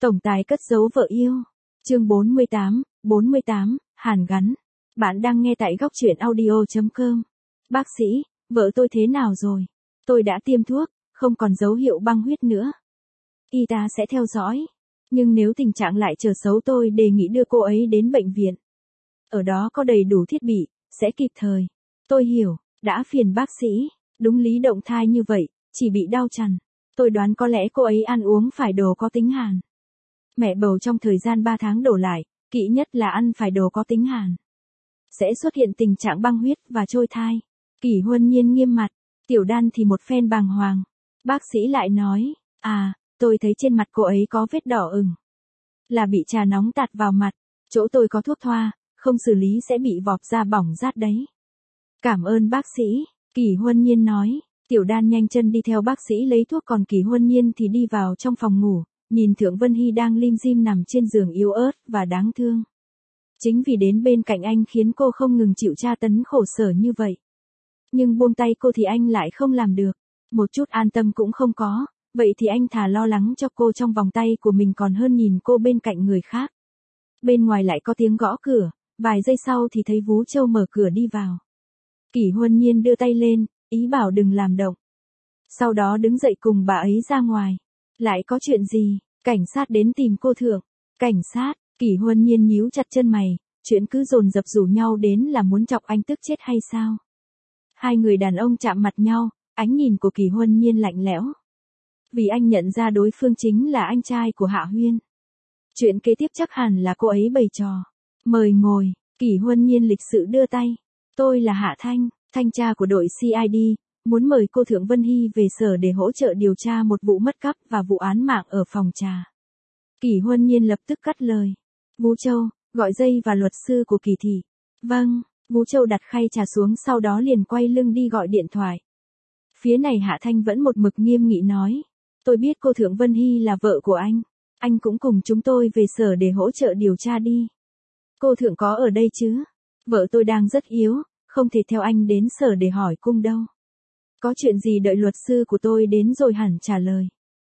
Tổng tài cất giấu vợ yêu. Chương 48, hàn gắn. Bạn đang nghe tại góc truyện audio.com. Bác sĩ, vợ tôi thế nào rồi? Tôi đã tiêm thuốc, không còn dấu hiệu băng huyết nữa. Y tá sẽ theo dõi. Nhưng nếu tình trạng lại trở xấu tôi đề nghị đưa cô ấy đến bệnh viện. Ở đó có đầy đủ thiết bị, sẽ kịp thời. Tôi hiểu, đã phiền bác sĩ. Đúng lý động thai như vậy, chỉ bị đau chằn. Tôi đoán có lẽ cô ấy ăn uống phải đồ có tính hàn. Mẹ bầu trong thời gian 3 tháng đổ lại, kỵ nhất là ăn phải đồ có tính hàn. Sẽ xuất hiện tình trạng băng huyết và trôi thai. Kỷ Huân Nhiên nghiêm mặt, Tiểu Đan thì một phen bàng hoàng. Bác sĩ lại nói, tôi thấy trên mặt cô ấy có vết đỏ ửng. Là bị trà nóng tạt vào mặt, chỗ tôi có thuốc thoa, không xử lý sẽ bị vọt ra bỏng rát đấy. Cảm ơn bác sĩ, Kỷ Huân Nhiên nói. Tiểu Đan nhanh chân đi theo bác sĩ lấy thuốc còn Kỷ Huân Nhiên thì đi vào trong phòng ngủ, nhìn Thượng Vân Hy đang lim dim nằm trên giường yếu ớt và đáng thương. Chính vì đến bên cạnh anh khiến cô không ngừng chịu tra tấn khổ sở như vậy. Nhưng buông tay cô thì anh lại không làm được, một chút an tâm cũng không có, vậy thì anh thà lo lắng cho cô trong vòng tay của mình còn hơn nhìn cô bên cạnh người khác. Bên ngoài lại có tiếng gõ cửa, vài giây sau thì thấy Vú Châu mở cửa đi vào. Kỷ Huân Nhiên đưa tay lên, ý bảo đừng làm động. Sau đó đứng dậy cùng bà ấy ra ngoài. Lại có chuyện gì? Cảnh sát đến tìm cô Thượng. Cảnh sát? Kỷ Huân Nhiên nhíu chặt chân mày, chuyện cứ dồn dập rủ nhau đến là muốn chọc anh tức chết hay sao? Hai người đàn ông chạm mặt nhau, ánh nhìn của Kỷ Huân Nhiên lạnh lẽo. Vì anh nhận ra đối phương chính là anh trai của Hạ Huyên. Chuyện kế tiếp chắc hẳn là cô ấy bày trò. Mời ngồi, Kỷ Huân Nhiên lịch sự đưa tay. Tôi là Hạ Thanh, thanh tra của đội CID, muốn mời cô Thượng Vân Hy về sở để hỗ trợ điều tra một vụ mất cắp và vụ án mạng ở phòng trà. Kỷ Huân Nhiên lập tức cắt lời. Vú Châu, gọi dây và luật sư của Kỷ thị. Vâng, Vú Châu đặt khay trà xuống sau đó liền quay lưng đi gọi điện thoại. Phía này Hạ Thanh vẫn một mực nghiêm nghị nói. Tôi biết cô Thượng Vân Hy là vợ của anh cũng cùng chúng tôi về sở để hỗ trợ điều tra đi. Cô Thượng có ở đây chứ? Vợ tôi đang rất yếu, không thể theo anh đến sở để hỏi cung đâu. Có chuyện gì đợi luật sư của tôi đến rồi hẳn trả lời.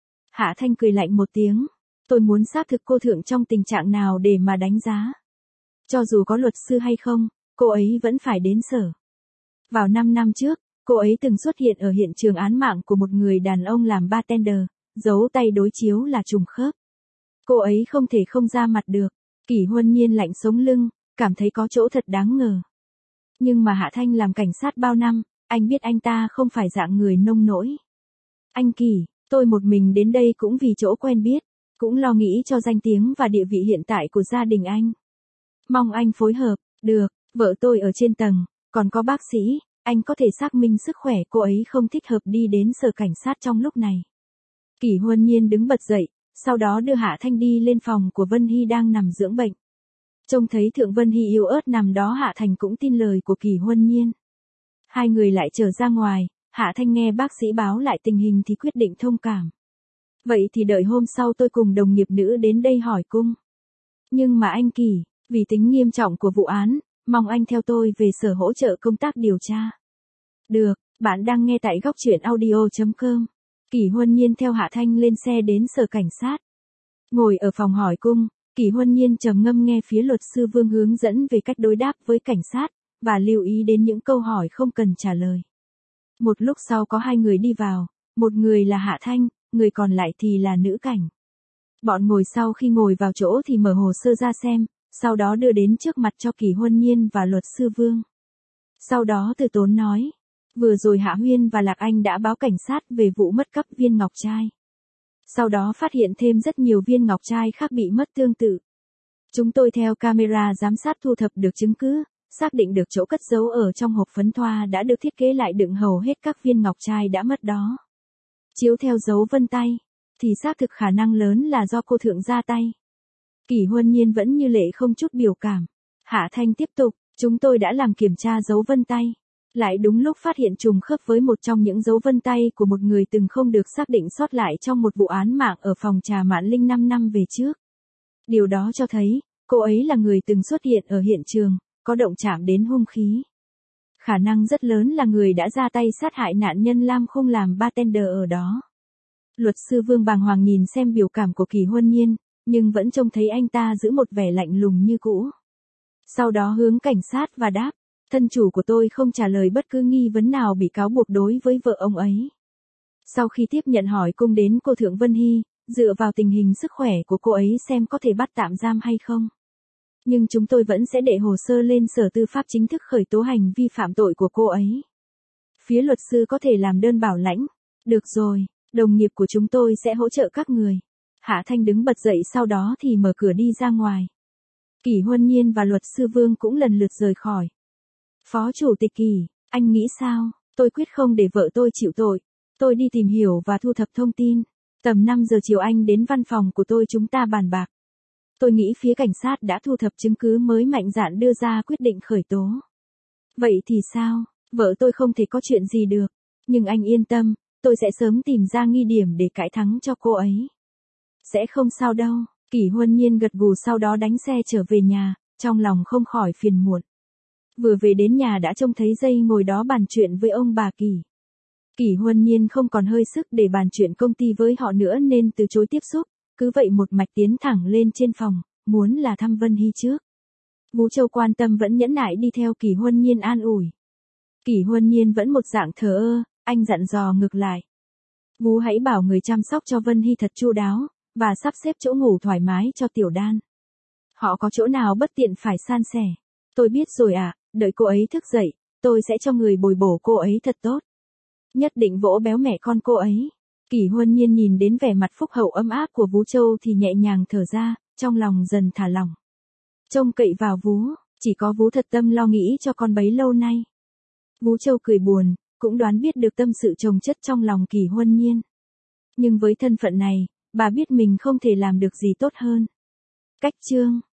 Hạ Thanh cười lạnh một tiếng. Tôi muốn xác thực cô Thượng trong tình trạng nào để mà đánh giá. Cho dù có luật sư hay không, cô ấy vẫn phải đến sở. Vào 5 năm trước, cô ấy từng xuất hiện ở hiện trường án mạng của một người đàn ông làm bartender, dấu tay đối chiếu là trùng khớp. Cô ấy không thể không ra mặt được. Kỷ Huân Nhiên lạnh sống lưng, cảm thấy có chỗ thật đáng ngờ. Nhưng mà Hạ Thanh làm cảnh sát bao năm, anh biết anh ta không phải dạng người nông nỗi. Anh Kỷ, tôi một mình đến đây cũng vì chỗ quen biết, cũng lo nghĩ cho danh tiếng và địa vị hiện tại của gia đình anh. Mong anh phối hợp, được, vợ tôi ở trên tầng, còn có bác sĩ, anh có thể xác minh sức khỏe cô ấy không thích hợp đi đến sở cảnh sát trong lúc này. Kỷ Huân Nhiên đứng bật dậy, sau đó đưa Hạ Thanh đi lên phòng của Vân Hy đang nằm dưỡng bệnh. Trông thấy Thượng Vân Hy yếu ớt nằm đó Hạ Thành cũng tin lời của Kỷ Huân Nhiên. Hai người lại trở ra ngoài, Hạ Thanh nghe bác sĩ báo lại tình hình thì quyết định thông cảm. Vậy thì đợi hôm sau tôi cùng đồng nghiệp nữ đến đây hỏi cung. Nhưng mà anh Kỷ, vì tính nghiêm trọng của vụ án, mong anh theo tôi về sở hỗ trợ công tác điều tra. Được, bạn đang nghe tại góc truyện audio.com. Kỷ Huân Nhiên theo Hạ Thanh lên xe đến sở cảnh sát. Ngồi ở phòng hỏi cung, Kỷ Huân Nhiên trầm ngâm nghe phía luật sư Vương hướng dẫn về cách đối đáp với cảnh sát, và lưu ý đến những câu hỏi không cần trả lời. Một lúc sau có hai người đi vào, một người là Hạ Thanh, người còn lại thì là nữ cảnh. Bọn ngồi sau khi ngồi vào chỗ thì mở hồ sơ ra xem, sau đó đưa đến trước mặt cho Kỷ Huân Nhiên và luật sư Vương. Sau đó từ tốn nói, vừa rồi Hạ Huyên và Lạc Anh đã báo cảnh sát về vụ mất cắp viên ngọc trai. Sau đó phát hiện thêm rất nhiều viên ngọc trai khác bị mất tương tự. Chúng tôi theo camera giám sát thu thập được chứng cứ, xác định được chỗ cất giấu ở trong hộp phấn thoa đã được thiết kế lại đựng hầu hết các viên ngọc trai đã mất đó. Chiếu theo dấu vân tay, thì xác thực khả năng lớn là do cô Thượng ra tay. Kỷ Huân Nhiên vẫn như lệ không chút biểu cảm. Hạ Thanh tiếp tục, chúng tôi đã làm kiểm tra dấu vân tay. Lại đúng lúc phát hiện trùng khớp với một trong những dấu vân tay của một người từng không được xác định sót lại trong một vụ án mạng ở phòng trà Mạn Linh 5 năm về trước. Điều đó cho thấy, cô ấy là người từng xuất hiện ở hiện trường, có động chạm đến hung khí. Khả năng rất lớn là người đã ra tay sát hại nạn nhân Lam Khung làm bartender ở đó. Luật sư Vương bàng hoàng nhìn xem biểu cảm của Kỷ Huân Nhiên, nhưng vẫn trông thấy anh ta giữ một vẻ lạnh lùng như cũ. Sau đó hướng cảnh sát và đáp, thân chủ của tôi không trả lời bất cứ nghi vấn nào bị cáo buộc đối với vợ ông ấy. Sau khi tiếp nhận hỏi cung đến cô Thượng Vân Hy, dựa vào tình hình sức khỏe của cô ấy xem có thể bắt tạm giam hay không. Nhưng chúng tôi vẫn sẽ đệ hồ sơ lên Sở Tư pháp chính thức khởi tố hành vi phạm tội của cô ấy. Phía luật sư có thể làm đơn bảo lãnh. Được rồi, đồng nghiệp của chúng tôi sẽ hỗ trợ các người. Hạ Thanh đứng bật dậy sau đó thì mở cửa đi ra ngoài. Kỷ Huân Nhiên và luật sư Vương cũng lần lượt rời khỏi. Phó chủ tịch Kỷ, anh nghĩ sao? Tôi quyết không để vợ tôi chịu tội. Tôi đi tìm hiểu và thu thập thông tin. Tầm 5 giờ chiều anh đến văn phòng của tôi chúng ta bàn bạc. Tôi nghĩ phía cảnh sát đã thu thập chứng cứ mới mạnh dạn đưa ra quyết định khởi tố. Vậy thì sao? Vợ tôi không thể có chuyện gì được. Nhưng anh yên tâm, tôi sẽ sớm tìm ra nghi điểm để cãi thắng cho cô ấy. Sẽ không sao đâu. Kỷ Huân Nhiên gật gù sau đó đánh xe trở về nhà, trong lòng không khỏi phiền muộn. Vừa về đến nhà đã trông thấy Dây ngồi đó bàn chuyện với ông bà Kỷ. Kỷ Huân Nhiên không còn hơi sức để bàn chuyện công ty với họ nữa nên từ chối tiếp xúc, cứ vậy một mạch tiến thẳng lên trên phòng, muốn là thăm Vân Hy trước. Vũ Châu quan tâm vẫn nhẫn nại đi theo Kỷ Huân Nhiên an ủi. Kỷ Huân Nhiên vẫn một dạng thờ ơ, anh dặn dò ngược lại. Vũ hãy bảo người chăm sóc cho Vân Hy thật chu đáo, và sắp xếp chỗ ngủ thoải mái cho Tiểu Đan. Họ có chỗ nào bất tiện phải san sẻ. Tôi biết rồi ạ, đợi cô ấy thức dậy, tôi sẽ cho người bồi bổ cô ấy thật tốt. Nhất định vỗ béo mẹ con cô ấy. Kỷ Huân Nhiên nhìn đến vẻ mặt phúc hậu ấm áp của Vũ Châu thì nhẹ nhàng thở ra, trong lòng dần thả lỏng. Trông cậy vào Vũ, chỉ có Vũ thật tâm lo nghĩ cho con bấy lâu nay. Vũ Châu cười buồn, cũng đoán biết được tâm sự chồng chất trong lòng Kỷ Huân Nhiên. Nhưng với thân phận này, bà biết mình không thể làm được gì tốt hơn. Cách chương